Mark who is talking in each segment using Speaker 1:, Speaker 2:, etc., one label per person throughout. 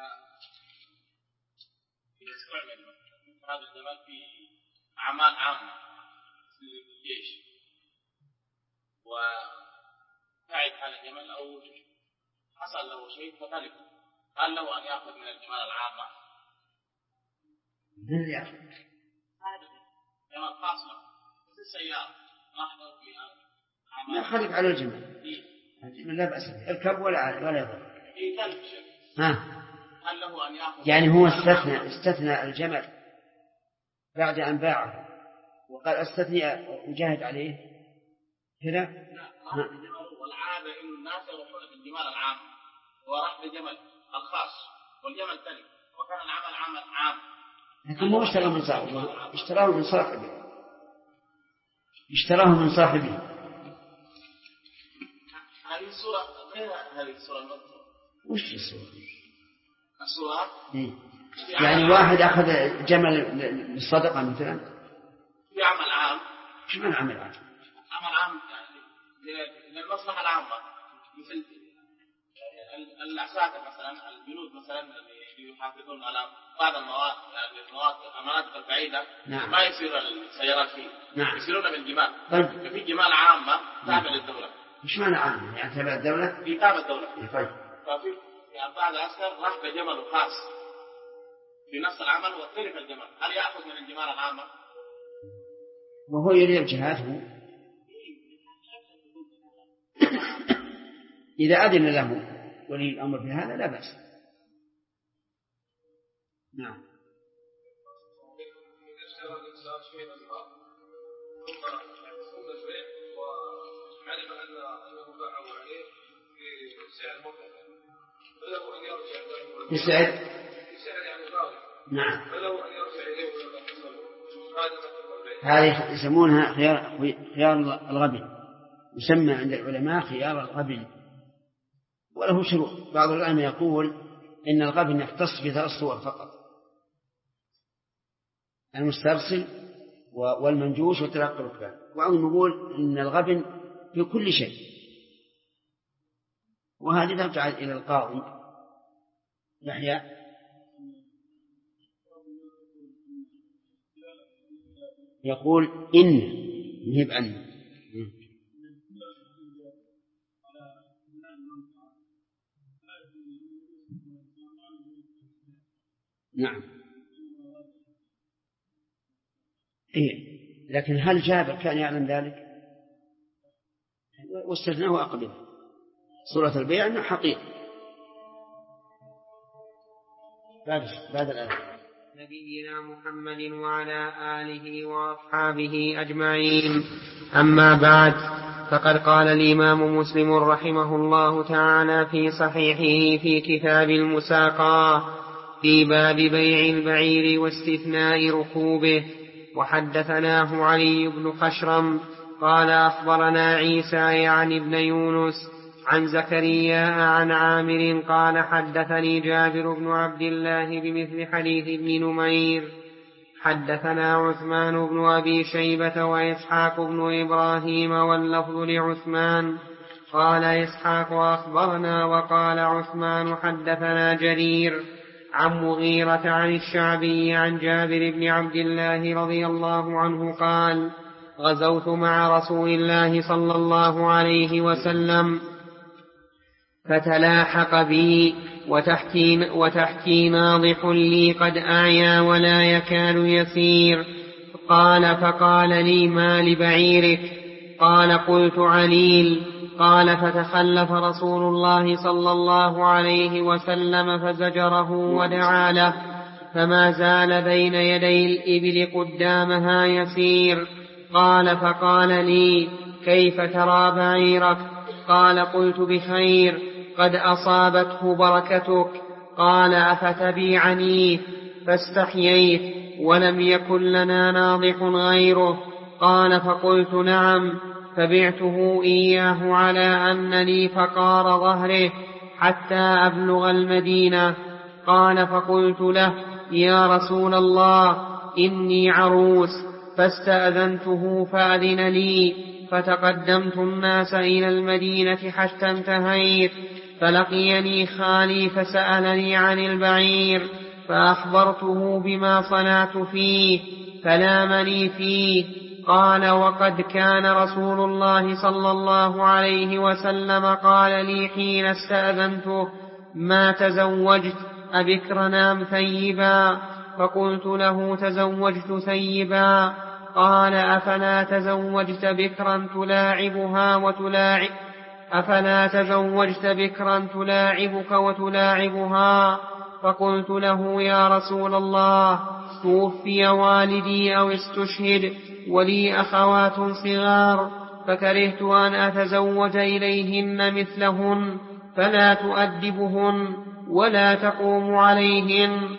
Speaker 1: يستعمل هذا الجمال في أعمال عامة في الجيش وتعب على الجمل أو حصل له شيء فتلف، هل له أن يأخذ من الجمال العامة؟
Speaker 2: من يأخذ؟
Speaker 1: جمال خاص له مثل السيارة ما حضر فيها
Speaker 2: لا خليك على الجمل. الجمل لا بأس به، الكب ولا يضر.
Speaker 1: تلف شيء. هل له أن يأخذ؟
Speaker 2: يعني هو استثنى الجمل بعد أن باعه وقال استثني وجاهد عليه هنا.
Speaker 1: والعادة إن الناس يروحون في الجمال العام وراح بالجمل الخاص والجمل تلف وكان العمل عمل عام،
Speaker 2: لكن مو اشتراه من صاحبه، اشتراه من صاحبه.
Speaker 1: هذه الصورة غير هذه الصورة المذكورة.
Speaker 2: وش الصورة؟ يعني واحد أخذ جمل للصدقة مثلا
Speaker 1: في عمل عام.
Speaker 2: شو معنى عمل عام؟
Speaker 1: عمل عام يعني للمصلحة العامة، مثل العساكر مثلا، الجنود مثلا اللي يحافظون على بعض المناطق البعيدة.
Speaker 2: نعم.
Speaker 1: ما يصير السيارات فيه.
Speaker 2: نعم.
Speaker 1: يصيرون بالجمال.
Speaker 2: طيب.
Speaker 1: في جمال عامة تابع للدولة.
Speaker 2: مش معنى عام يعني تابع الدولة؟
Speaker 1: في تابع الدولة.
Speaker 2: طيب.
Speaker 1: ففي يعني بعض العسكر راح بجمل خاص في نفس العمل وتلف الجمال، هل يأخذ من الجمال العامة؟
Speaker 2: وهو يريد الجهاد. إذا أذن له ولي الأمر في هذا لا بأس. نعم. يسعد. نعم. هذه يسمونها خيار الغبن، يسمى عند العلماء خيار الغبن، وله شروط. بعض العلماء يقول إن الغبن يختص بثلاث صور فقط: المسترسل والمنجوش وتلقي الركبان. وبعضهم يقول إن الغبن في كل شيء، وهذه ترجع إلى القاضي يحيى. يقول إن يهب أن. نعم. إيه، لكن هل جابر كان يعلم ذلك؟ واستثناه أقبله. صورة البيع أنه حقيقة. بعد الآية.
Speaker 3: نبينا محمد وعلى آله وأصحابه أجمعين. أما بعد، فقد قال الإمام مسلم رحمه الله تعالى في صحيحه في كتاب المساقى في باب بيع البعير واستثناء ركوبه: وحدثناه علي بن خشرم قال أخبرنا عيسى يعني ابن يونس عن زكريا عن عامر قال حدثني جابر بن عبد الله بمثل حديث ابن نمير. حدثنا عثمان بن أبي شيبة وإسحاق بن إبراهيم واللفظ لعثمان. قال إسحاق أخبرنا وقال عثمان حدثنا جرير عن مغيرة عن الشعبي عن جابر بن عبد الله رضي الله عنه قال: غزوت مع رسول الله صلى الله عليه وسلم فتلاحق بي وتحتي ناضح لي قد أعيا ولا يكاد يسير. قال: فقال لي: ما لبعيرك؟ قال: قلت: عليل. قال: فتخلف رسول الله صلى الله عليه وسلم فزجره ودعا له، فما زال بين يدي الإبل قدامها يسير. قال: فقال لي: كيف ترى بعيرك؟ قال: قلت: بخير، قد أصابته بركتك. قال: أفتبيعني؟ فاستحييت، ولم يكن لنا ناضح غيره. قال: فقلت: نعم. فبعته إياه على أن لي فقار ظهره حتى أبلغ المدينة. قال: فقلت له: يا رسول الله، إني عروس. فاستأذنته فأذن لي، فتقدمت الناس إلى المدينة حتى انتهيت، فلقيني خالي فسألني عن البعير فأخبرته بما صنعت فيه فلامني فيه. قال: وقد كان رسول الله صلى الله عليه وسلم قال لي حين استأذنته: ما تزوجت أبكرا أم ثيبا؟ فقلت له: تزوجت ثيبا. قال: أفلا تزوجت بكرا تلاعبك وتلاعبها؟ فقلت له: يا رسول الله، توفي والدي أو استشهد ولي أخوات صغار، فكرهت أن أتزوج إليهن مثلهن فلا تؤدبهن ولا تقوم عليهن،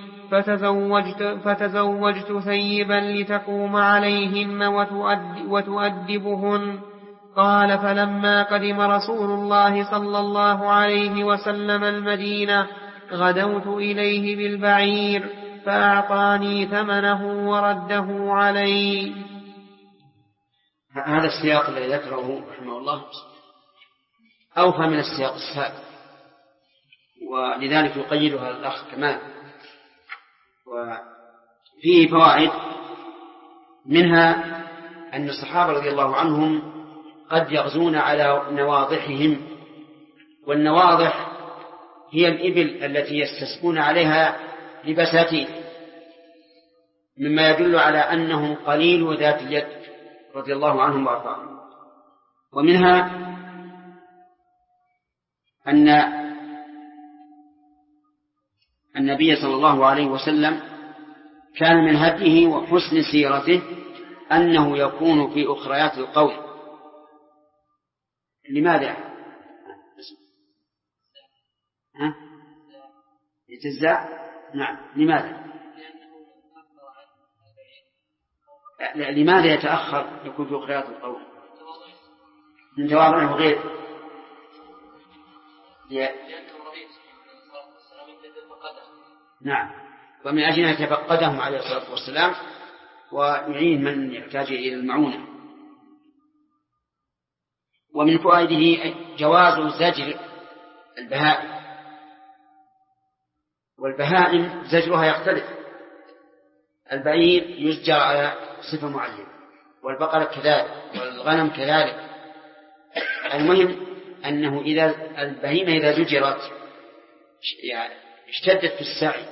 Speaker 3: فتزوجت ثيبا لتقوم عليهن وتؤدبهن. قال: فلما قدم رسول الله صلى الله عليه وسلم المدينة غدوت إليه بالبعير فأعطاني ثمنه ورده علي.
Speaker 2: هذا السياق الذي ذكره رحمه الله أوفى من السياق السابق، ولذلك يقيدها الأخ كمال. وفيه فوائد، منها أن الصحابة رضي الله عنهم قد يغزون على نواضحهم، والنواضح هي الإبل التي يستسقون عليها لبساتين، مما يدل على أنهم قليل ذات اليد رضي الله عنهم وارضاهم. ومنها أن النبي صلى الله عليه وسلم كان من هديه وحسن سيرته أنه يكون في أخريات القوم. لماذا؟ يتزع؟ نعم. لماذا؟ لماذا يتأخر يكون في أخريات القوم؟ من تواضعه غير نعم، ومن أجل أن يتفقدهم عليه الصلاة والسلام ويعين من يحتاج إلى المعونة. ومن فوائده جواز زجر البهائم، والبهائم زجرها يختلف. البعير يزجر على صفة معينة، والبقرة كذلك، والغنم كذلك. المهم أنه إذا البهيمة إذا زجرت يعني اشتدت في السعي،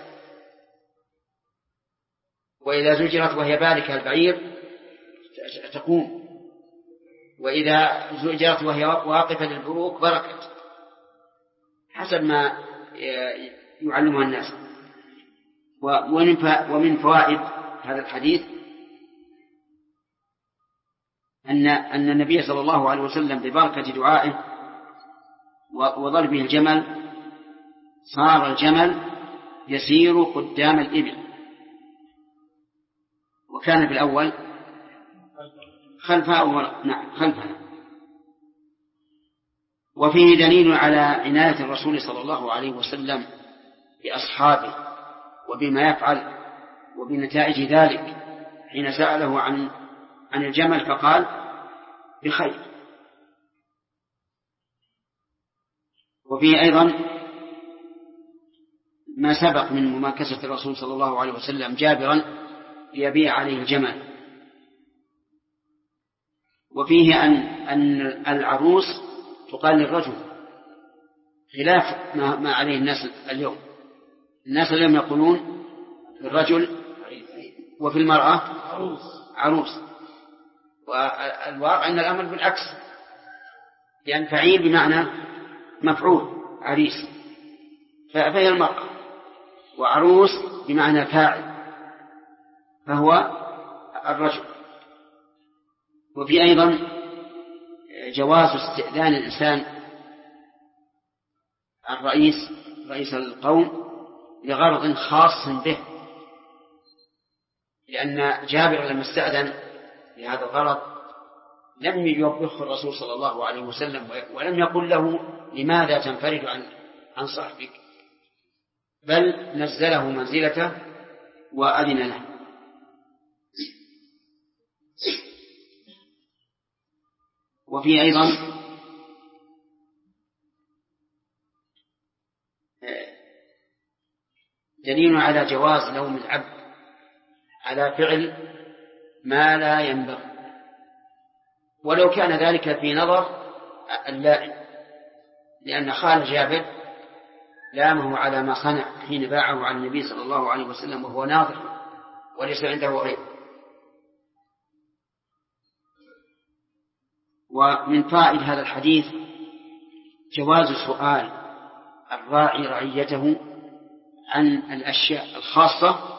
Speaker 2: وإذا زجرت وهي باركة البعير تقوم، وإذا زجرت وهي واقفة للبروك بركت، حسب ما يعلمها الناس. ومن فوائد هذا الحديث أن النبي صلى الله عليه وسلم ببركة دعائه وضربه الجمل صار الجمل يسير قدام الإبل، وكان في الأول خلفها. نعم، خلفها. وفيه دليل على عناية الرسول صلى الله عليه وسلم بأصحابه وبما يفعل وبنتائج ذلك، حين سأله عن الجمل فقال: بخير. وفيه أيضا ما سبق من مماكسة الرسول صلى الله عليه وسلم جابرا ليبيع عليه الجمل. وفيه أن العروس تقال للرجل، خلاف ما عليه الناس اليوم. الناس اليوم يقولون الرجل وفي المرأة عروس، والواقع أن الأمر بالعكس، لأن فعيل بمعنى مفعول، عريس، فهي المرأة، وعروس بمعنى فاعل فهو الرجل. وفي أيضا جواز استئذان الإنسان رئيس القوم لغرض خاص به، لأن جابر لما استأذن لهذا الغرض لم يوبخه الرسول صلى الله عليه وسلم ولم يقل له لماذا تنفرد عن صاحبك، بل نزله منزلته وأذن له. وفي أيضا دليل على جواز لوم العبد على فعل ما لا ينبغي، ولو كان ذلك في نظر اللائم، لأن خال جابر لامه على ما صنع حين باعه على النبي صلى الله عليه وسلم وهو ناظر وليس عنده غيره. ومن فائدة هذا الحديث جواز سؤال الراعي رعيته عن الأشياء الخاصة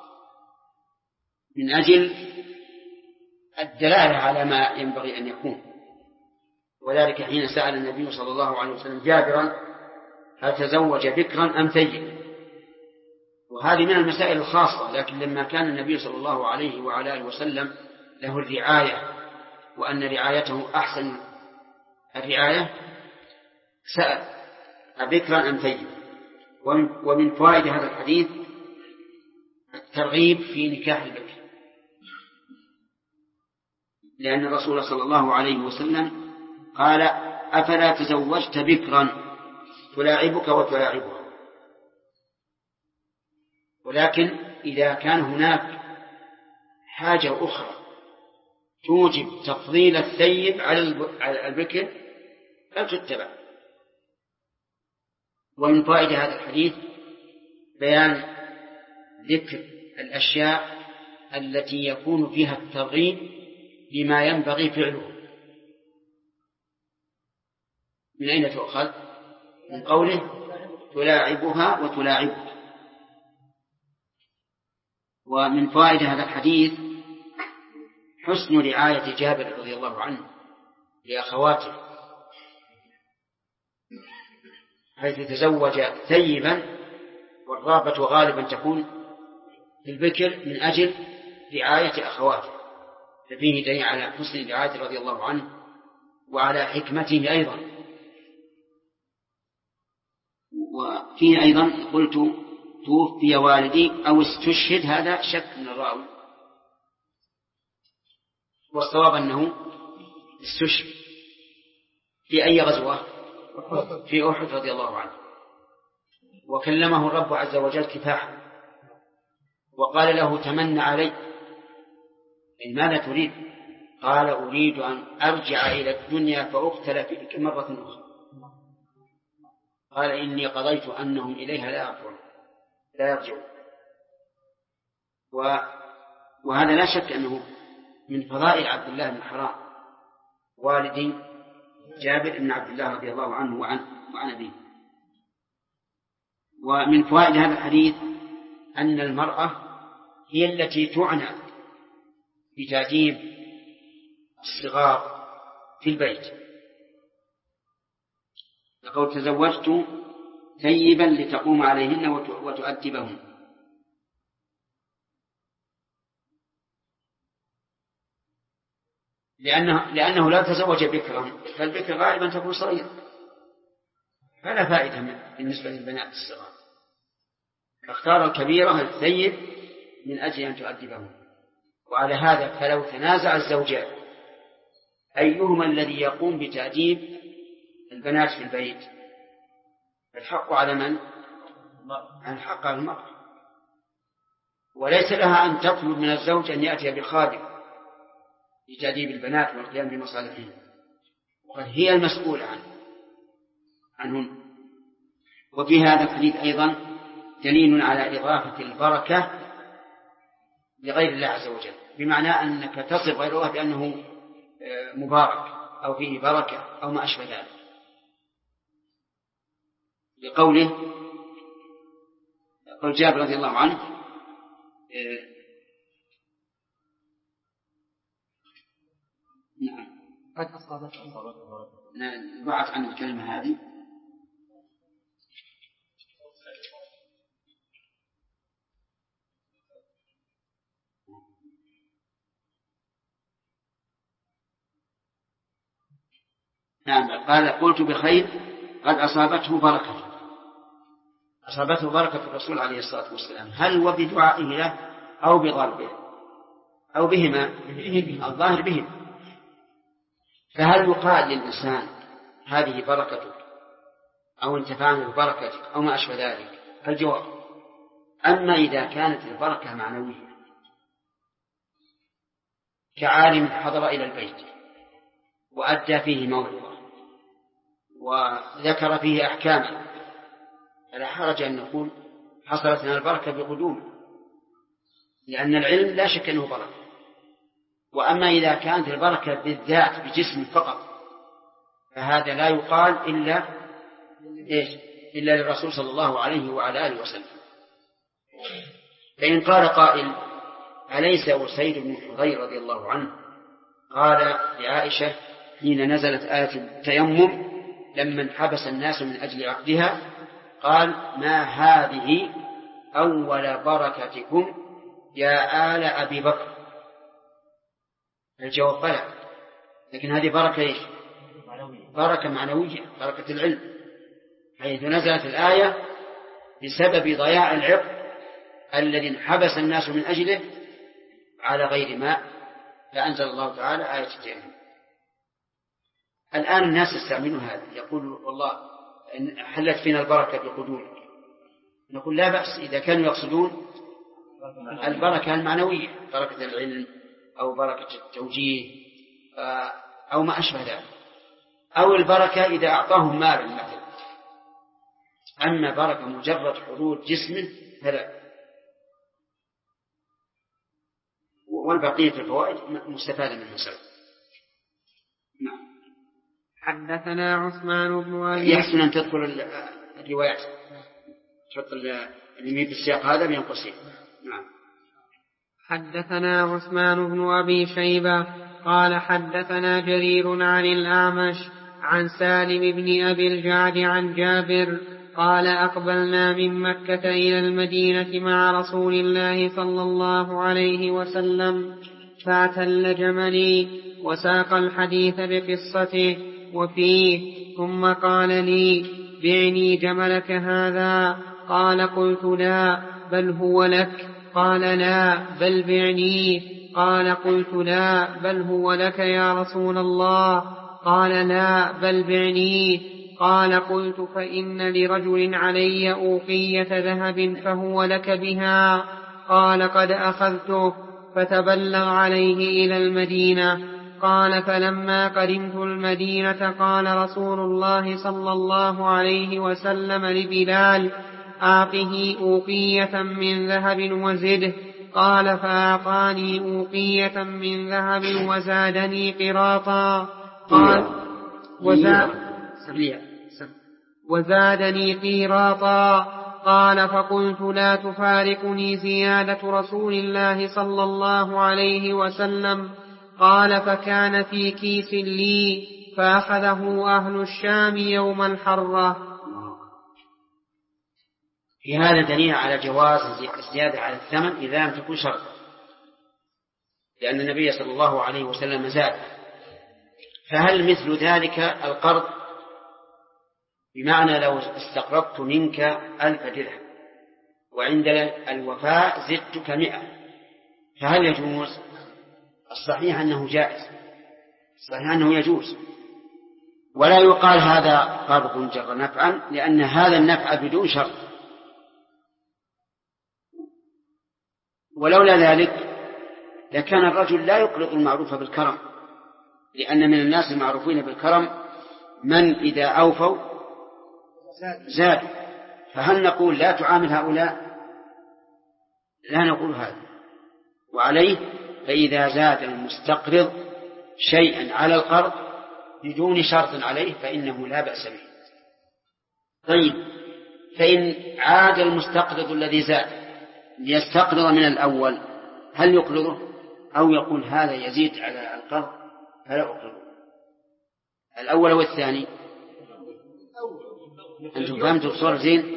Speaker 2: من أجل الدلالة على ما ينبغي أن يكون، وذلك حين سأل النبي صلى الله عليه وسلم جابرا هل تزوج بكرا أم ثيب، وهذه من المسائل الخاصة، لكن لما كان النبي صلى الله عليه وعلى آله وسلم له الرعاية وأن رعايته أحسن الرعاية سأل أبكرا أم ثيب. ومن فوائد هذا الحديث الترغيب في نكاح البكر، لأن الرسول صلى الله عليه وسلم قال أفلا تزوجت بكرا تلاعبك وتلاعبها، ولكن إذا كان هناك حاجة أخرى توجب تفضيل الثيب على البكر فلتتبع. ومن فائدة هذا الحديث بيان ذكر الأشياء التي يكون فيها الترغيب بما ينبغي فعله. من أين تؤخذ؟ من قوله تلاعبها وتلاعبها. ومن فائدة هذا الحديث حسن رعاية جابر رضي الله عنه لأخواته، حيث تزوج ثيبا، والرغبة غالبا تكون في البكر من أجل رعاية أخواته، ففيه دليل على حسن رعاية رضي الله عنه وعلى حكمته أيضا. وفيه أيضا قلت توفي والدي أو استشهد، هذا شك من الراوي، والصواب أنه استشهد. في أي غزوة؟ في أحد رضي الله عنه، وكلمه الرب عز وجل كفاحا وقال له تمنى علي، إن ماذا تريد؟ قال أريد أن أرجع إلى الدنيا فأقتل فيك مرة أخرى. قال إني قضيت أنهم إليها لا يرجعون. وهذا لا شك أنه من فضائل عبد الله بن حرام والدي جابر بن عبد الله رضي الله عنه وعن أبيه. ومن فوائد هذا الحديث أن المرأة هي التي تعنى بتأديب الصغار في البيت، يقول تزوجت ثيبا لتقوم عليهن وتؤدبهن. لأنه لا تزوج بكرا، فالبكر غالبا تكون صغيرة، فلا فائدة بالنسبة للبنات الصغار، فاختار الكبيرة الثيب من أجل أن تؤدبهن. وعلى هذا فلو تنازع الزوجان أيهما الذي يقوم بتأديب البنات في البيت، الحق على من؟ الحق على المرأة، وليس لها أن تطلب من الزوج أن يأتي بخادم لتأديب البنات والقيام بمصالحهن، وقد هي المسؤولة عنهن. وفي هذا الحديث أيضا دليل على إضافة البركة لغير الله عز وجل، بمعنى أنك تصف غير الله بأنه مبارك أو فيه بركة أو ما أشبه ذلك، لقوله قال جابر رضي الله عنه نعم قد أصابت بعث عن الكلمة هذه نعم. قال قلت بخير قد أصابته بركة الرسول عليه الصلاة والسلام، هل وبدعائه له أو بضربه أو بهما؟ الظاهر بهم. فهل يقال للإنسان هذه بركتك أو انتفعنا ببركتك أو ما أشبه ذلك؟ الجواب أما إذا كانت البركة معنوية كعالم حضر إلى البيت وأدى فيه موعظة وذكر فيه أحكاما فلا حرج أن نقول حصلت لنا البركة بقدومه، لأن العلم لا شك أنه بركة. وأما إذا كانت البركة بالذات بجسم فقط فهذا لا يقال إلا للرسول صلى الله عليه وعلى آله وسلم. فإن قال قائل أليس أسيد بن حضير رضي الله عنه قال لعائشة حين نزلت آية التيمم لما انحبس الناس من أجل عقدها قال ما هذه أول بركتكم يا آل أبي بكر؟ الجواب بلى، لكن هذه بركة إيش؟ بركة معنوية، بركة العلم، حيث نزلت الآية بسبب ضياع العقد الذي انحبس الناس من أجله على غير ماء، فأنزل الله تعالى آية التيمم. الآن الناس يستعملون هذا، يقول والله حلت فينا البركة بقدومك، نقول لا بأس إذا كانوا يقصدون البركة المعنوية، بركة العلم أو بركة التوجيه أو ما أشبه ذلك، أو البركة إذا أعطاهم مالا مثلا. أما بركة مجرد حضور جسم فلا. والبقية الفوائد مستفادة من المسألة. نعم.
Speaker 3: حدثنا عثمان بن أبي
Speaker 2: يحسن أن تذكر الروايات، تحط اللي بالسياق هذا بين قوسين. نعم.
Speaker 3: حدثنا عثمان بن أبي شيبة قال حدثنا جرير عن الأعمش عن سالم بن أبي الجعد عن جابر قال أقبلنا من مكة إلى المدينة مع رسول الله صلى الله عليه وسلم فاعتل جملي وساق الحديث بقصته وفيه ثم قال لي بعني جملك هذا؟ قال قلت لا بل هو لك. قال لا بل بعني. قال قلت لا بل هو لك يا رسول الله. قال لا بل بعني. قال قلت فإن لرجل علي أوقية ذهب فهو لك بها. قال قد أخذته فتبلغ عليه إلى المدينة. قال فلما قدمت المدينة قال رسول الله صلى الله عليه وسلم لبلال أعطه أوقية من ذهب وزده. قال فأعطاني أوقية من ذهب وزادني قراطا. قال وزادني قيراطا. قال فقلت لا تفارقني زيادة رسول الله صلى الله عليه وسلم. قال فكان في كيس لي فأخذه أهل الشام يوم الحرة.
Speaker 2: في هذا دليل على جواز الزيادة على الثمن إذا لم تكن شرط، لأن النبي صلى الله عليه وسلم زاد. فهل مثل ذلك القرض؟ بمعنى لو استقرضت منك 1000 درهم وعند الوفاء زدتك 100، فهل يجوز؟ الصحيح أنه جائز، الصحيح أنه يجوز، ولا يقال هذا قرض جر نفعا، لأن هذا النفع بدون شرط. ولولا ذلك لكان الرجل لا يقرض المعروف بالكرم، لأن من الناس المعروفين بالكرم من إذا أوفوا زاد. فهل نقول لا تعامل هؤلاء؟ لا نقول هذا. وعليه فإذا زاد المستقرض شيئا على القرض بدون شرط عليه فإنه لا بأس به. طيب، فإن عاد المستقرض الذي زاد ليستقرض من الأول هل يقرضه أو يقول هذا يزيد على القرض فلا أقرضه؟ الأول والثاني أنتم فهمتوا الصورة زين؟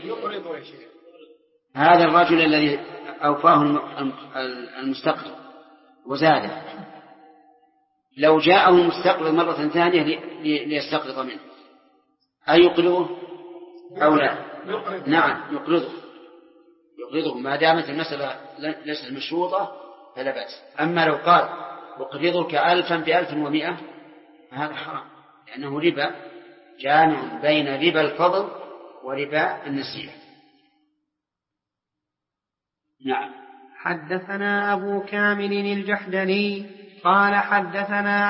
Speaker 2: هذا الرجل الذي أوفاه المستقرض وزاده، لو جاءه المستقرض مرة ثانية ليستقرض منه أيقرضه أو لا؟ نعم يقرضه ما دامت المسألة ليست مشروطة فلا بأس. أما لو قال أقرضك 1000 ب1100 فهذا حرام، لأنه ربا جامع بين ربا الفضل وربا النسيئة. نعم.
Speaker 3: حدثنا أبو كامل الجحدري قال حدثنا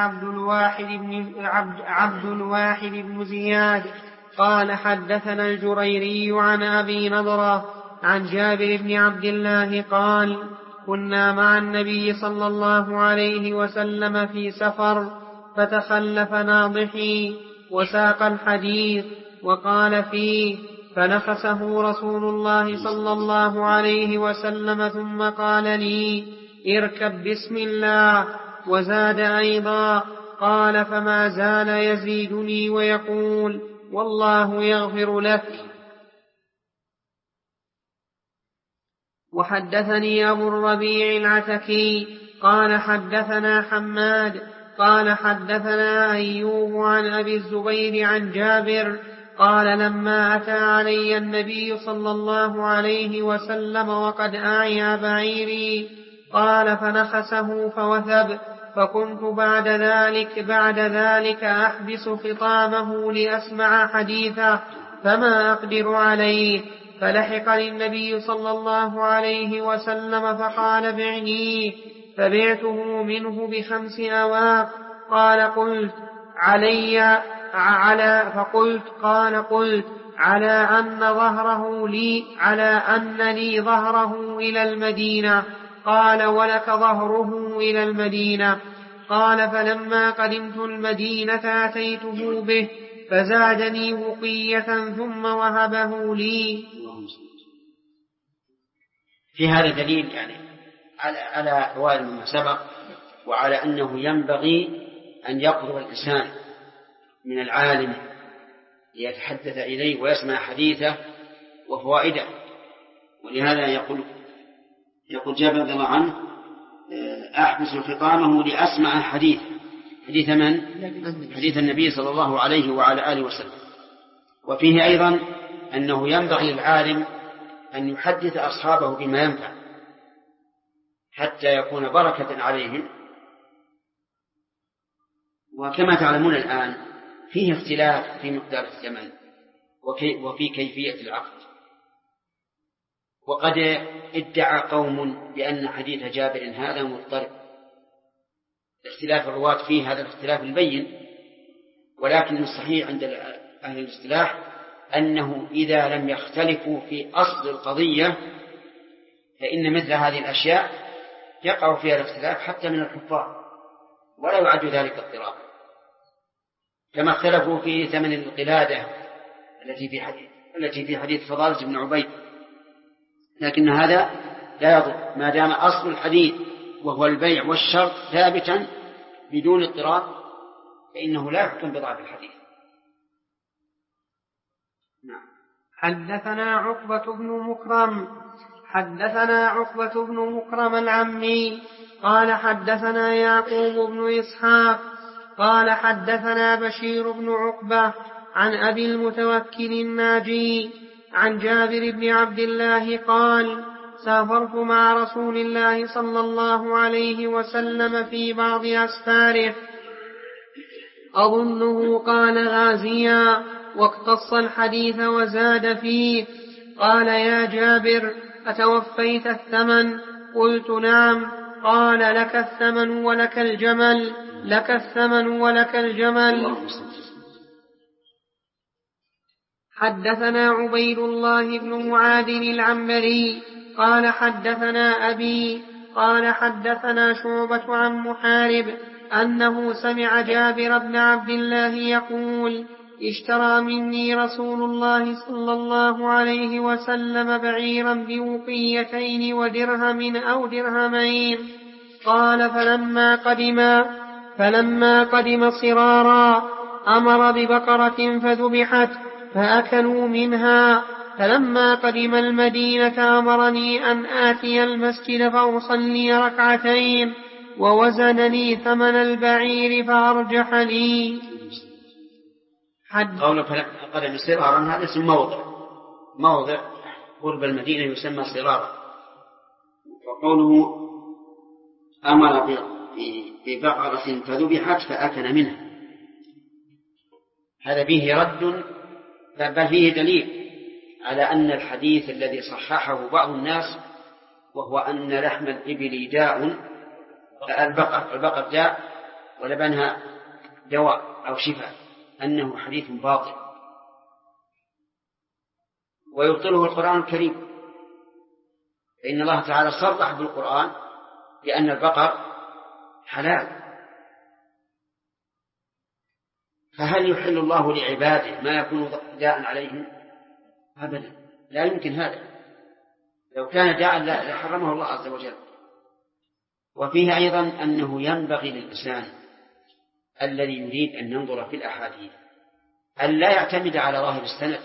Speaker 3: عبد الواحد بن زياد قال حدثنا الجريري عن أبي نضرة عن جابر بن عبد الله قال كنا مع النبي صلى الله عليه وسلم في سفر فتخلف ناضحي وساق الحديث وقال فيه فنخسه رسول الله صلى الله عليه وسلم ثم قال لي اركب بسم الله وزاد أيضا قال فما زال يزيدني ويقول والله يغفر لك. وحدثني أبو الربيع العتكي قال حدثنا حماد قال حدثنا أيوب عن أبي الزبير عن جابر قال لما أتى علي النبي صلى الله عليه وسلم وقد أعيا بعيري قال فنخسه فوثب فكنت بعد ذلك أحبس خطامه لأسمع حديثه فما أقدر عليه فلحقني النبي صلى الله عليه وسلم فقال بعنيه فبعته منه ب5 أواق قال قلت على أن لي ظهره إلى المدينة قال ولك ظهره إلى المدينة قال فلما قدمت المدينة أتيته به فزادني وقية ثم وهبه لي.
Speaker 2: في هذا دليل يعني على فوائد ما سبق وعلى أنه ينبغي أن يقرب الإنسان من العالم ليتحدث إليه ويسمع حديثه وفوائده. ولهذا يقول جابر رضي الله عنه أحبس خطامه لأسمع حديث من؟ حديث النبي صلى الله عليه وعلى آله وسلم. وفيه أيضا أنه ينبغي للعالم أن يحدث أصحابه بما ينفع حتى يكون بركة عليهم. وكما تعلمون الآن فيه اختلاف في مقدار الثمن وفي كيفية العقد. وقد ادعى قوم بأن حديث جابر هذا مضطرب، اختلاف الرواة فيه هذا الاختلاف البين، ولكن الصحيح عند أهل الاصطلاح أنه إذا لم يختلفوا في أصل القضية فإن مثل هذه الأشياء يقع فيها الاختلاف حتى من الحفاظ ولا يعد ذلك اضطراب، كما اختلفوا في ثمن القلادة التي في حديث فضالة بن عبيد، لكن هذا لا يضر ما دام أصل الحديث وهو البيع والشرط ثابتا بدون اضطراب فإنه لا يحكم بضعف الحديث.
Speaker 3: حدثنا عقبة بن مكرم العمي قال حدثنا يعقوب بن إسحاق قال حدثنا بشير بن عقبة عن أبي المتوكل الناجي عن جابر بن عبد الله قال سافرت مع رسول الله صلى الله عليه وسلم في بعض أسفاره أظنه قال غازيا واقتص الحديث وزاد فيه قال يا جابر أتوفيت الثمن؟ قلت نعم. قال لك الثمن ولك الجمل. حدثنا عبيد الله بن معاذ العنبري قال حدثنا أبي قال حدثنا شعبة عن محارب أنه سمع جابر بن عبد الله يقول اشترى مني رسول الله صلى الله عليه وسلم بعيرا بوقيتين ودرهم أو درهمين. قال فلما قدم صرارا أمر ببقرة فذبحت فأكلوا منها. فلما قدم المدينة أمرني أن آتي المسجد فأصلي ركعتين ووزن لي ثمن البعير فأرجح لي.
Speaker 2: قول قدم صرارا هذا اسم موضع قرب المدينة يسمى صرارا. وقوله أمر ببقرة فذبحت فأكل منها هذا فيه رد بل فيه دليل على أن الحديث الذي صححه بعض الناس وهو أن لحم الإبل داء، البقر داء ولبنها دواء أو شفاء، أنه حديث باطل ويبطله القرآن الكريم، فإن الله تعالى صرح بالقرآن بأن البقر حلال. فهل يحل الله لعباده ما يكون داء عليهم؟ أبدا، لا يمكن هذا. لو كان داء لحرمه الله عز وجل. وفيه أيضا أنه ينبغي للإنسان الذي يريد أن ينظر في الأحاديث أن لا يعتمد على ظاهر السند،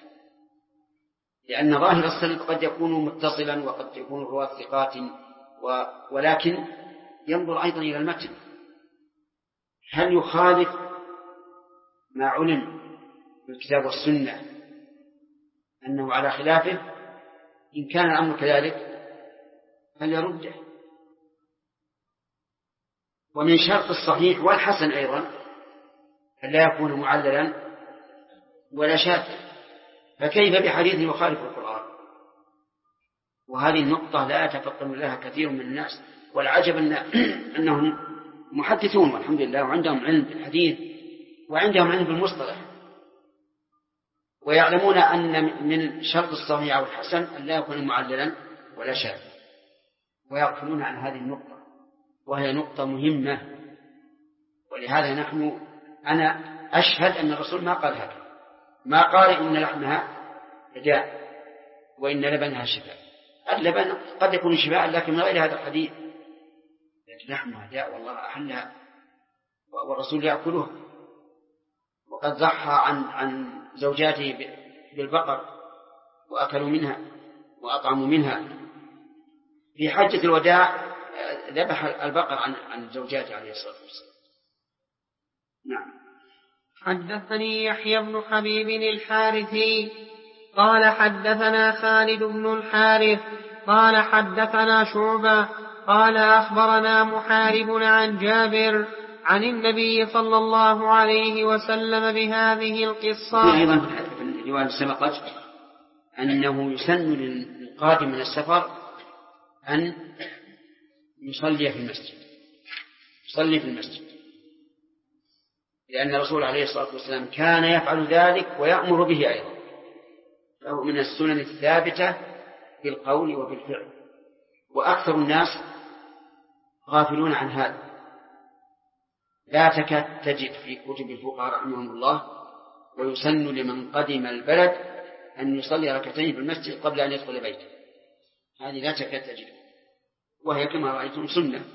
Speaker 2: لأن ظاهر السند قد يكون متصلا وقد يكون رواة ثقات، ولكن ينظر أيضا إلى المتن، هل يخالف ما علم بالكتاب والسنة أنه على خلافه؟ إن كان الأمر كذلك فليرده. ومن شرط الصحيح والحسن أيضا أن لا يكون معللا ولا شاذا، فكيف بحديث يخالف القرآن؟ وهذه النقطة لا يتفطن لها كثير من الناس، والعجب أنهم محدثون والحمد لله، وعندهم علم بالحديث وعندهم علم بالمصطلح، ويعلمون أن من شرط الصحيح والحسن أن لا يكون معللا ولا شاذا، ويغفلون عن هذه النقطة، وهي نقطة مهمة. ولهذا أنا أشهد أن الرسول ما قال هذا، ما قال إن لحمها داء وإن لبنها شفاء. اللبن قد يكون شفاء لكن من غير هذا الحديث، لكن لحمها داء والله أحلها والرسول يأكلها، وقد ضحى عن زوجاته بالبقر وأكلوا منها وأطعموا منها. في حجة الوداع ذبح البقر عن زوجاته عليه الصلاة والسلام. نعم.
Speaker 3: حدثني يحيى بن حبيب الحارثي قال حدثنا خالد بن الحارث قال حدثنا شعبة قال أخبرنا محارب عن جابر عن النبي صلى الله عليه وسلم بهذه القصة.
Speaker 2: أيضا في الرواية سبقت أنه يسن للقادم من السفر أن يصلي في المسجد، لأن الرسول عليه الصلاة والسلام كان يفعل ذلك ويأمر به أيضا، فهو من السنن الثابتة بالقول وبالفعل، وأكثر الناس غافلون عن هذا. لا تكاد تجد في كتب الفقهاء رحمهم الله ويسن لمن قدم البلد أن يصلي ركعتين في المسجد قبل أن يدخل بيته، هذه لا تكاد تجد، وهي كما رأيتم سنة.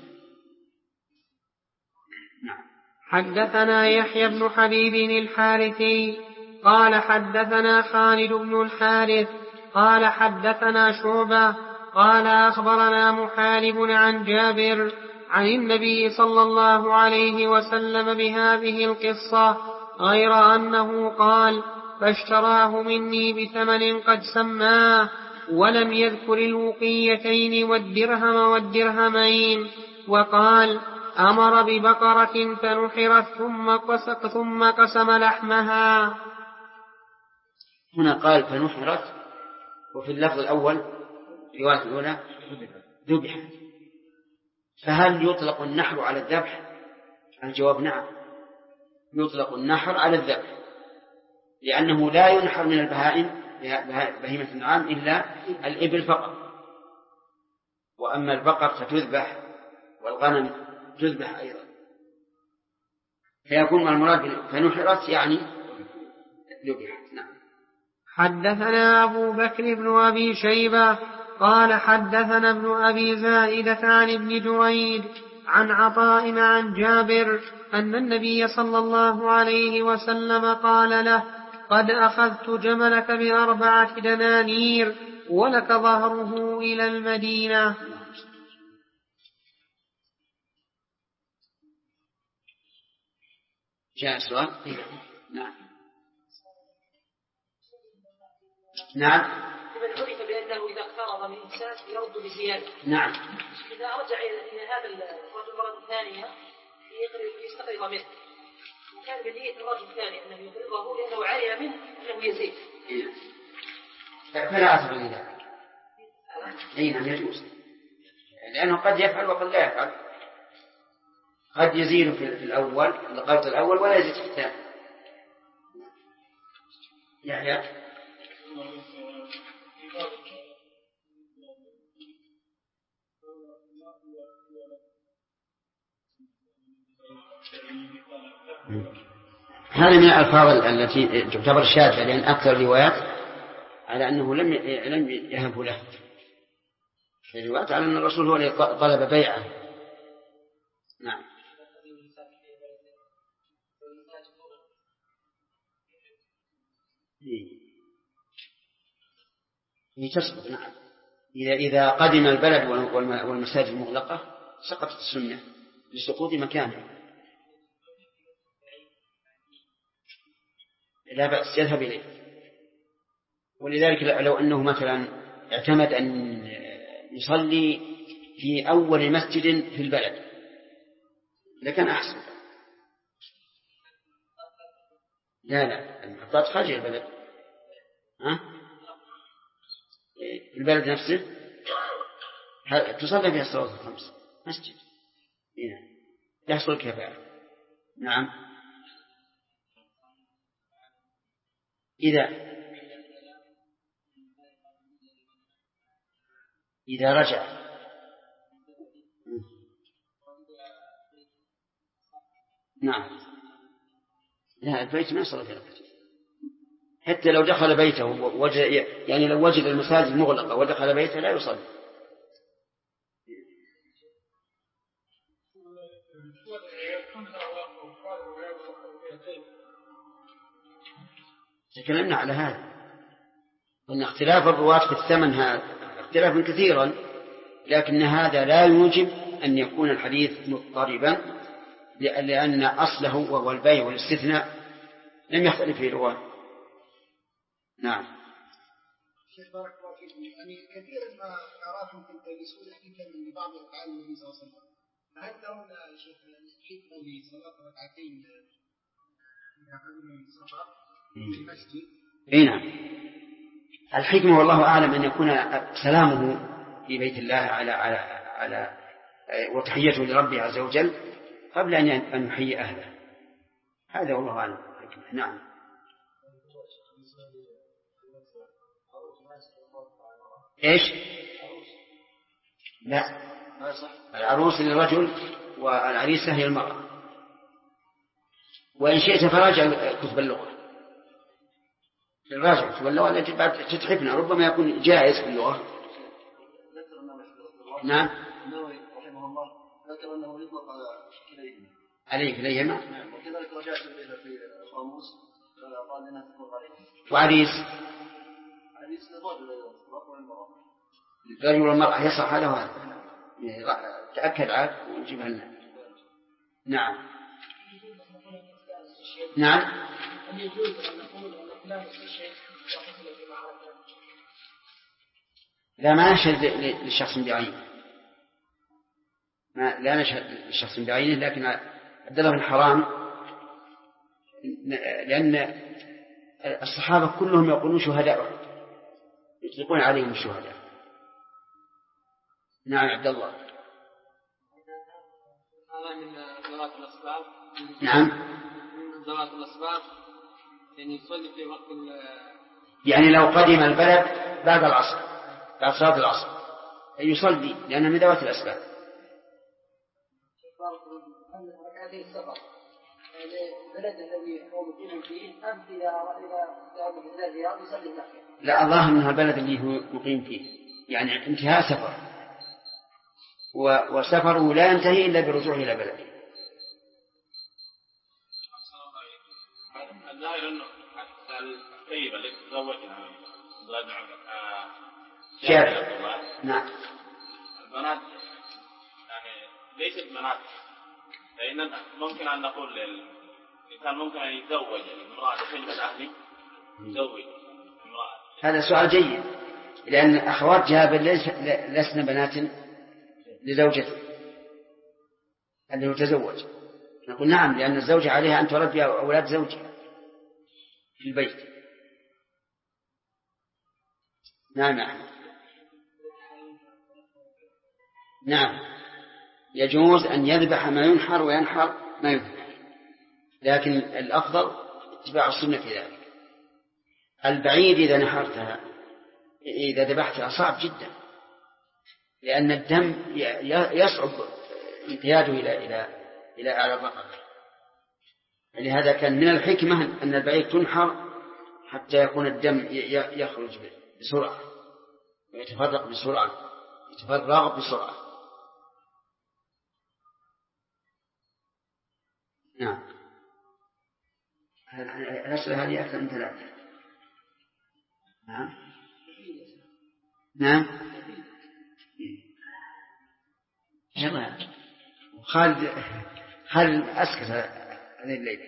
Speaker 2: نعم.
Speaker 3: حدثنا يحيى بن حبيب الحارثي قال حدثنا خالد بن الحارث قال حدثنا شعبة قال أخبرنا محارب عن جابر عن النبي صلى الله عليه وسلم بهذه القصة، غير أنه قال فاشتراه مني بثمن قد سماه، ولم يذكر الوقيتين والدرهم والدرهمين، وقال أمر ببقرة فنحرت ثم قسم لحمها.
Speaker 2: هنا قال فنحرت، وفي اللفظ الأول رواية الأولى ذبحت. فهل يطلق النحر على الذبح؟ الجواب نعم، يطلق النحر على الذبح، لأنه لا ينحر من البهائم بهيمة النعام إلا الإبل فقط، وأما البقر فتذبح والغنم تذبح أيضا، فيكون المراد فنحرت يعني ذبحت. نعم.
Speaker 3: حدثنا أبو بكر بن أبي شيبة قال حدثنا ابن أبي زائدة عن ابن جريج عن عطاء عن جابر أن النبي صلى الله عليه وسلم قال له قد أخذت جملك ب4 دنانير ولك ظهره إلى المدينة.
Speaker 2: جاء السؤال. نعم. نعم.
Speaker 4: لمن عرف بأنه إذا اقترض من إنسان يرد بزيادة.
Speaker 2: نعم.
Speaker 4: إذا رجع إلى هذا الرجل مرة ثانية يستقرض منه، وكان بنية الرجل الثاني أنه يقرضه لأنه علم منه أنه يزيد.
Speaker 2: فلا أثر من ذلك. أي نعم يجوز. لأنه قد يفعل وقد لا يفعل، قد يزيد في الأول القرض الأول ولا يزيد في الثاني. يعني هذا من الألفاظ التي تعتبر شاذة، لأن أكثر الروايات على أنه لم يهب له، الروايات على أن الرسول هو الذي طلب بيعه. نعم. تسقط. نعم. إذا قدم البلد والمساجد مغلقة سقطت السنة لسقوط مكانها، لا بأس يذهب إليه. ولذلك لو أنه مثلا اعتمد أن يصلي في أول مسجد في البلد لكان أحسن. لا المحطات خارج البلد، البلد نفسه تصلي فيها الصلوات الخمس مسجد يحصل كفاءة. نعم. إذا رجع نعم. لا البيت ما يصل في ركعتين، حتى لو دخل بيته يعني لو وجد المساجد مغلقة ودخل بيته لا يصلي. تكلمنا على هذا أن اختلاف الرواة في الثمن هذا اختلافا كثيرا، لكن هذا لا يوجب أن يكون الحديث مضطربا، لأن أصله وهو البيع والاستثناء لم يختلف فيه الرواة. نعم.
Speaker 5: شيخ بارك الله فيكم، يعني كثيرا ما أراكم تلتمسون حكما لبعض أفعال النبي صلى الله عليه وسلم، فهل ترون يا شيخ حكمة لصلاة ركعتين من السفر في المسجد؟
Speaker 2: نعم. الحكمة والله أعلم أن يكون سلامه في بيت الله على وتحيته لربه عز وجل قبل أن يحيي أهله، هذا والله أعلم. نعم. إيش؟ لا، العروس للرجل والعريسة هي المرأة. وإن شئت فراجع كتب اللغة، الراجع كتب اللغة التي بعد تتحفنا ربما يكون جائز في اللغة. نعم.
Speaker 5: رحمه الله ذكر أنه يطلق
Speaker 2: عليه كليهما.
Speaker 5: نعم. وكذلك رجعت في القاموس قال لنا تكون
Speaker 2: وعريس الرجل والمرأة يصح هذا وهذا، تأكد عاد ونجيبها لنا. نعم. نعم. لا ما نشهد للشخص بعينه، لا نشهد للشخص بعينه، لكن الدليل الحرام لأن الصحابة كلهم يقولون شهداء يطلقون عليهم الشهداء. نعم عبد الله.
Speaker 6: هذا من ذوات الأسباب.
Speaker 2: نعم.
Speaker 6: من ذوات الأسباب يعني يصلي في وقت
Speaker 2: يعني لو قدم البلد بعد العصر بعد صلاة العصر يصلي لأنه من ذوات الأسباب.
Speaker 4: البلد الذي هو مقيم فيه أم إذا ذهب إلى الرياض يصلي مكة؟
Speaker 2: لا الظاهر أنها البلد اللي هو مقيم فيه، يعني انتهاء سفر، وسفره لا ينتهي إلا برجوعه إلى بلده.
Speaker 1: الظاهر أنه الطيبة التي تزوجها
Speaker 2: نعم.
Speaker 1: البنات يعني ليست بنات، لأن ممكن أن نقول الإنسان ممكن أن يتزوج امرأة خدمة أهله يزوج امرأة.
Speaker 2: هذا سؤال جيد، لأن أخوات جابر لسن بنات لزوجته اللي هو تزوج. نقول نعم، لأن الزوجة عليها أن تربي أولاد زوجها في البيت. نعم. نعم يجوز أن يذبح ما ينحر وينحر ما يذبح، لكن الأفضل اتباع السنة في ذلك. البعيد إذا نحرتها إذا ذبحتها صعب جدا، لأن الدم يصعب انقياده إلى أعلى الرقبة. لهذا كان من الحكمة أن البعيد تنحر حتى يكون الدم يخرج بسرعة ويتفرق بسرعة. نعم. الأسئلة هذه أكثر من 3. نعم. يلا خالد أسكت هذه الليلة.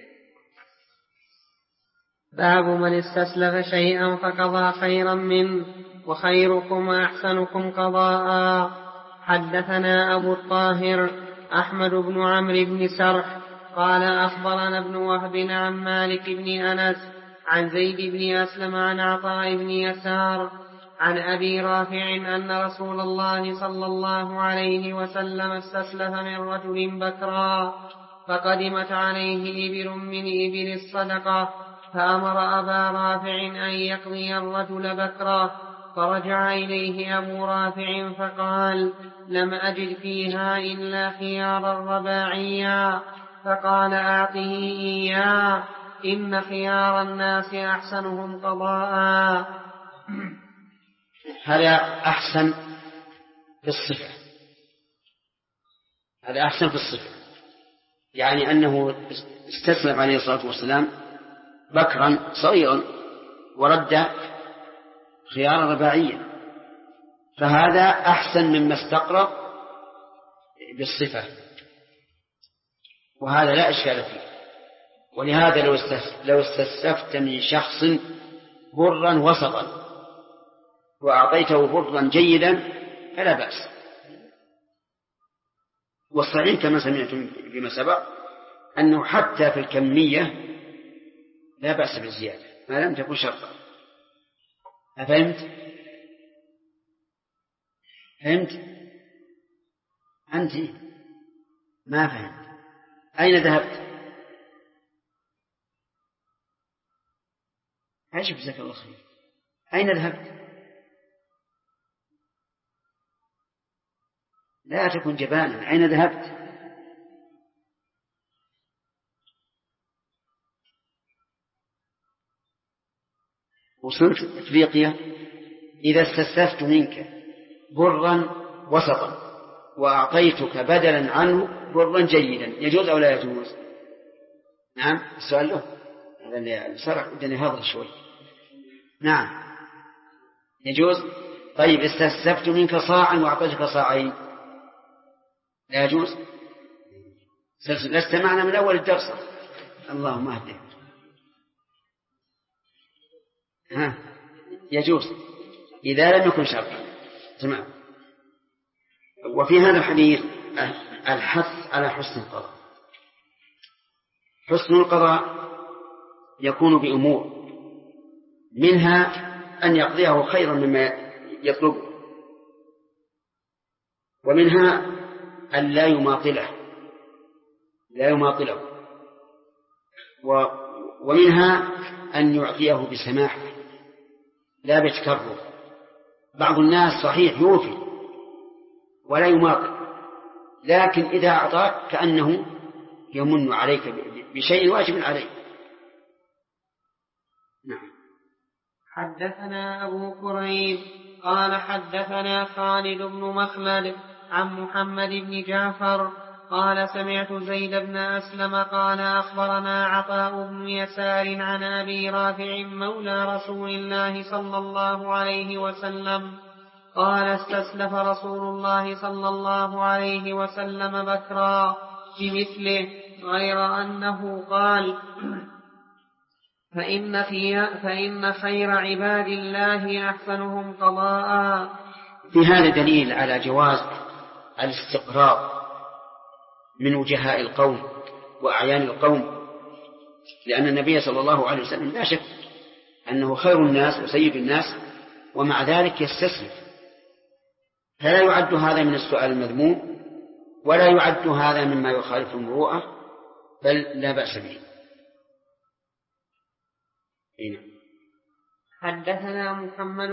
Speaker 3: باب من استسلف شيئا فقضى خيرا منه وخيركم أحسنكم قضاء. حدثنا أبو الطاهر أحمد بن عمرو بن سرح قال أخبرنا ابن وهب عن مالك بن أنس عن زيد بن أسلم عن عطاء بن يسار عن أبي رافع أن رسول الله صلى الله عليه وسلم استسلف من رجل بكرا، فقدمت عليه إبل من إبل الصدقة، فأمر أبا رافع أن يقضي الرجل بكرا، فرجع إليه أبو رافع فقال: لم أجد فيها إلا خيار الرباعيا، فقال: أعطه إياه، إن خيار الناس أحسنهم قضاء.
Speaker 2: هذا أحسن في الصفة، يعني أنه استسلم عليه الصلاة والسلام بكرا صغيرا ورد خيار رباعيا، فهذا أحسن مما استقرأ بالصفة، وهذا لا إشكال فيه. ولهذا لو استسلفت من شخص برا وسطا وأعطيته برا جيدا فلا بأس. والصحيح كما سمعتم بما سبق أنه حتى في الكمية لا بأس بالزيادة ما لم تكن شرطا. أفهمت؟ أنت ما فهمت. أين ذهبت؟ عجب، جزاك الله خير. أين ذهبت؟ لا تكن جبانا. أين ذهبت؟ وصلت إفريقيا. إذا استسلفت منك برا وسطا وأعطيتك بدلا عنه برا جيدا يجوز أو لا يجوز؟ نعم، السؤال له هذا اللي سرق ودني هذا شوي. نعم يجوز. طيب استسلفت منك صاعا وأعطيتك صاعين لا يجوز؟ لست معنا من أول الدرس. اللهم اهدنا. يجوز إذا لم يكن شرطا. تمام. وفي هذا الحديث الحث على حسن القضاء. حسن القضاء يكون بأمور، منها أن يقضيه خيرا مما يطلبه، ومنها أن لا يماطله، ومنها أن يعطيه بسماح لا بتكرر. بعض الناس صحيح يوفي ولا يماطل، لكن إذا أعطاك كأنه يمن عليك بشيء واجب عليه. نعم.
Speaker 3: حدثنا أبو كريب قال حدثنا خالد بن مخلد عن محمد بن جعفر قال سمعت زيد بن أسلم قال أخبرنا عطاء بن يسار عن أبي رافع مولى رسول الله صلى الله عليه وسلم قال استسلف رسول الله صلى الله عليه وسلم بكرا بمثله، غير أنه قال: فإن خير عباد الله أحسنهم قضاء.
Speaker 2: في هذا دليل على جواز الاستقراض من وجهاء القوم وأعيان القوم، لأن النبي صلى الله عليه وسلم لا شك أنه خير الناس وسيد الناس، ومع ذلك يستسلف فلا يعد هذا من السؤال المذموم ولا يعد هذا مما يخالف المروءة، بل لا بأس به.
Speaker 3: حدثنا محمد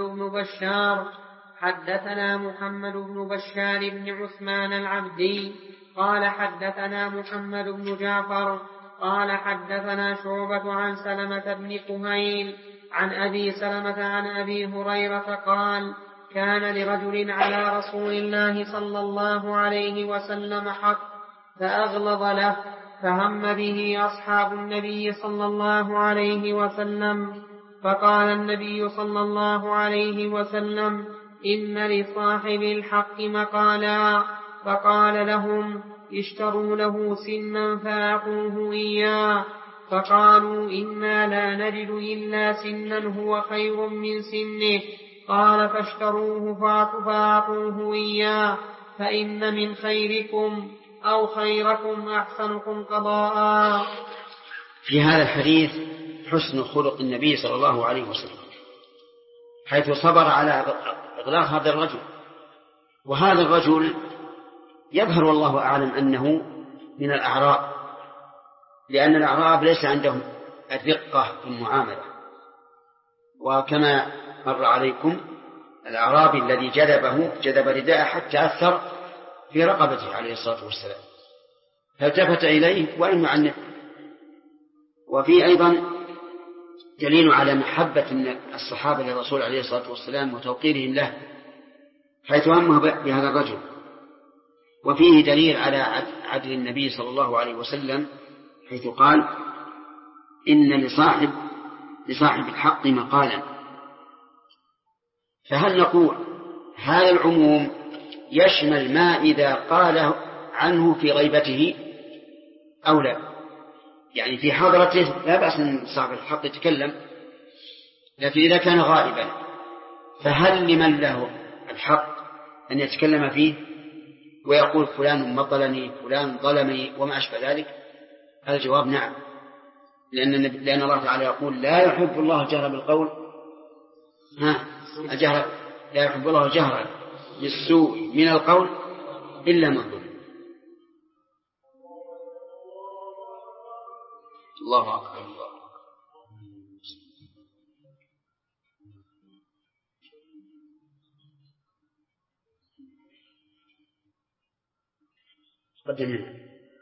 Speaker 3: بن بشار بن عثمان العبدي قال حدثنا محمد بن جعفر قال حدثنا شعبة عن سلمة بن كهيل عن أبي سلمة عن أبي هريرة قال كان لرجل على رسول الله صلى الله عليه وسلم حق فأغلظ له فهم به أصحاب النبي صلى الله عليه وسلم، فقال النبي صلى الله عليه وسلم إن لصاحب الحق مقالا، فقال لهم اشتروا له سنا فأعطوه إياه، فقالوا إنا لا نجد إلا سنا هو خير من سنه، قال فاشتروه فأعطوه إياه، فإن من خيركم أو خيركم أحسنكم قضاء.
Speaker 2: في هذا الحديث حسن خلق النبي صلى الله عليه وسلم حيث صبر على إغلاق هذا الرجل، وهذا الرجل يظهر والله أعلم أنه من الأعراب، لأن الأعراب ليس عندهم الرقة في المعاملة، وكما مر عليكم الأعرابي الذي جذب رداءه حتى أثر في رقبته عليه الصلاة والسلام فالتفت إليه ولم يعنف. وفي أيضا دليل على محبة الصحابة للرسول عليه الصلاة والسلام وتوقيرهم له حيث همه بهذا الرجل، وفيه دليل على عدل النبي صلى الله عليه وسلم حيث قال إن لصاحب الحق مقالا. فهل نقول هذا العموم يشمل ما إذا قال عنه في غيبته أو لا؟ يعني في حضرته لا بأس أن صاحب الحق يتكلم، لكن إذا كان غائبا فهل لمن له الحق أن يتكلم فيه ويقول فلان مطلني فلان ظلمني وما أشبه ذلك؟ الجواب نعم، لأن الله تعالى يقول لا يحب الله الجهر بالقول لا يحب الله الجهر بالسوء من القول إلا من ظلم. الله أكبر. قدمنا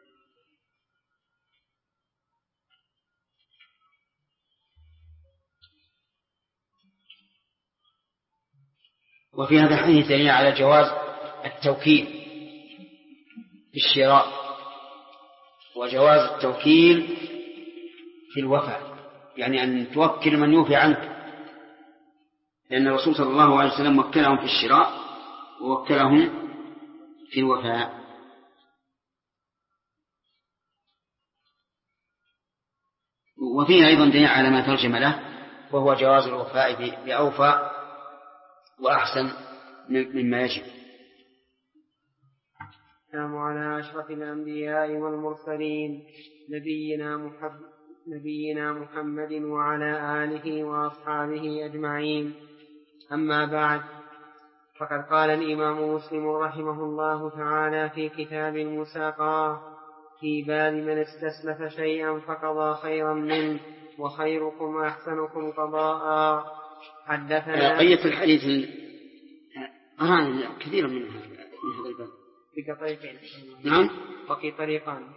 Speaker 2: وفي هذا الحديث دليل على جواز التوكيل في الشراء وجواز التوكيل في الوفاء، يعني أن توكل من يوفي عنك، لأن الرسول صلى الله عليه وسلم وكلهم في الشراء ووكلهم في الوفاء. وفيه أيضا دليل على ما ترجم له وهو جواز الوفاء بأوفى وأحسن مما يجب.
Speaker 3: السلام على أشرف الأنبياء والمرسلين نبينا محمد وعلى آله وأصحابه أجمعين. أما بعد، فقد قال الإمام مسلم رحمه الله تعالى في كتاب المساقاة في باب من استسلف شيئا فقضى خيرا منه وخيركم أحسنكم قضاء. حدثنا
Speaker 2: بقية الحديث كثيرا من هذا الباب
Speaker 3: بطريقين.
Speaker 2: نعم
Speaker 3: بقي طريقان.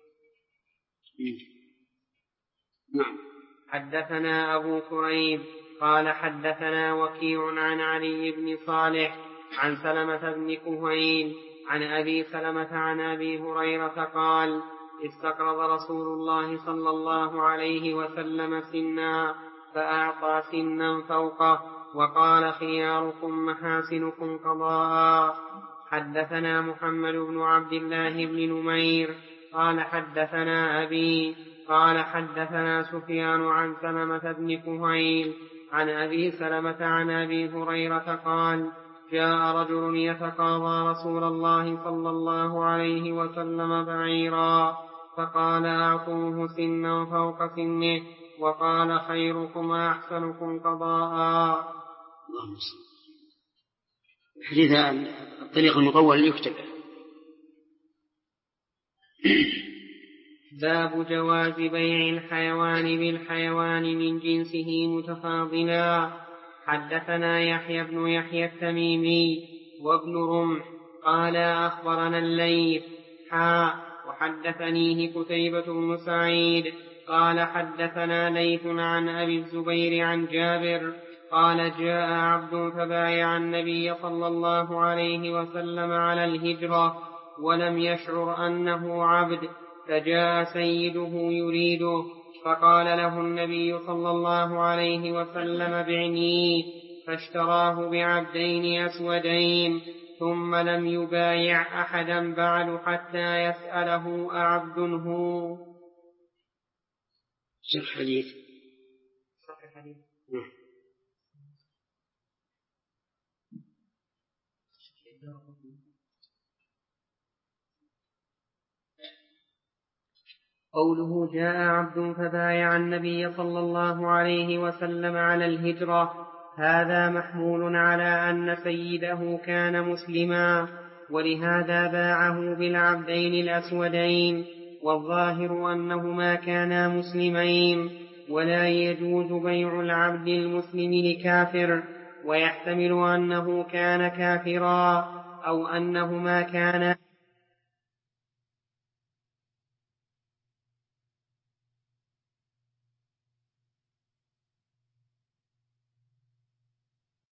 Speaker 2: نعم.
Speaker 3: حدثنا أبو كريب قال حدثنا وكيع عن علي بن صالح عن سلمة بن كهيل عن أبي سلمة عن أبي هريرة قال استقرض رسول الله صلى الله عليه وسلم سنا فأعطى سنا فوقه وقال خياركم محاسنكم قضاء. حدثنا محمد بن عبد الله بن نمير قال حدثنا أبي قال حدثنا سفيان عن سلمة بن كهيل عن أبي سلمة عن أبي هريرة قال جاء رجل يتقاضى رسول الله صلى الله عليه وسلم بعيرا فقال أعطوه سنا فوق سنه وقال خيركم أحسنكم قضاء.
Speaker 2: الحديث الطريق المطول يكتب.
Speaker 3: باب جواز بيع الحيوان بالحيوان من جنسه متفاضلا. حدثنا يحيى بن يحيى التميمي وابن رمح قال أخبرنا الليث وحدثنيه قتيبة بن سعيد قال حدثنا ليث عن أبي الزبير عن جابر قال جاء عبد فبايع النبي صلى الله عليه وسلم على الهجرة ولم يشعر أنه عبد، فجاء سيده يريده فقال له النبي صلى الله عليه وسلم بعنيه، فاشتراه بعبدين أسودين ثم لم يبايع أحدا بعد حتى يسأله أعبد هو.
Speaker 2: شرح حديث.
Speaker 3: قوله جاء عبد فبايع النبي صلى الله عليه وسلم على الهجرة، هذا محمول على أن سيده كان مسلما، ولهذا باعه بالعبدين الأسودين، والظاهر أنهما كانا مسلمين، ولا يجوز بيع العبد المسلم لكافر، ويحتمل أنه كان كافرا أو أنهما كانا